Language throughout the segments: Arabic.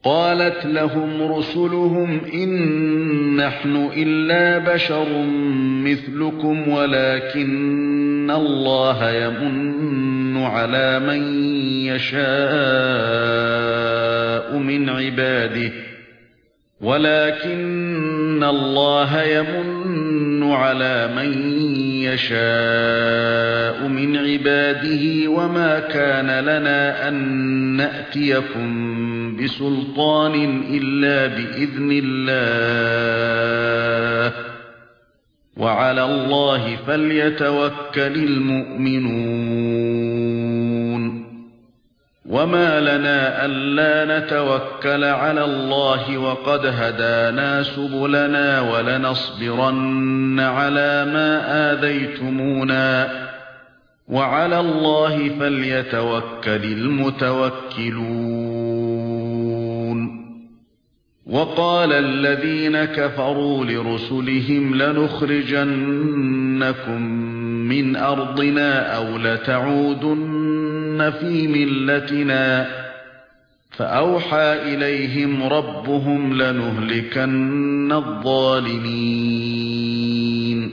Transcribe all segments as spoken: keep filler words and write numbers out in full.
قالت لهم رسلهم إن نحن إلا بشر مثلكم ولكن الله يمن على من يشاء من عباده ولكن الله يمن على من يشاء من عباده وما كان لنا أن نأتيكم بسلطان إلا بإذن الله وعلى الله فليتوكل المؤمنون وما لنا ألا نتوكل على الله وقد هدانا سبلنا ولنصبرن على ما آذيتمونا وعلى الله فليتوكل المتوكلون وقال الذين كفروا لرسلهم لنخرجنكم من أرضنا أو لتعودن في ملتنا فأوحى إليهم ربهم لنهلكن الظالمين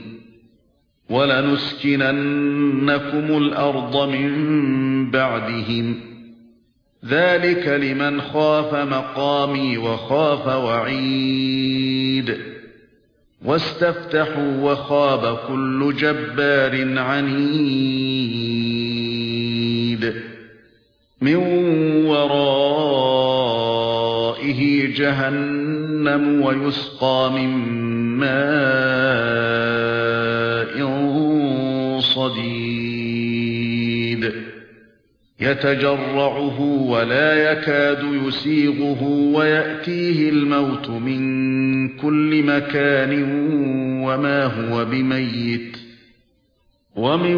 ولنسكننكم الأرض من بعدهم ذلك لمن خاف مقامي وخاف وعيد واستفتحوا وخاب كل جبار عنيد من ورائه جهنم ويسقى من ماء صديد يتجرعه ولا يكاد يسيغه ويأتيه الموت من كل مكان وما هو بميت ومن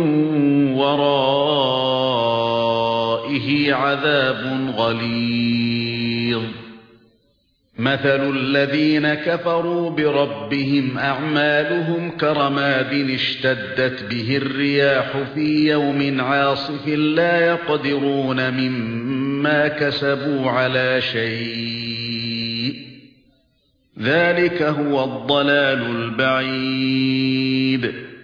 ورائه عذاب غليظ مثل الذين كفروا بربهم أعمالهم كرماد اشتدت به الرياح في يوم عاصف لا يقدرون مما كسبوا على شيء ذلك هو الضلال البعيد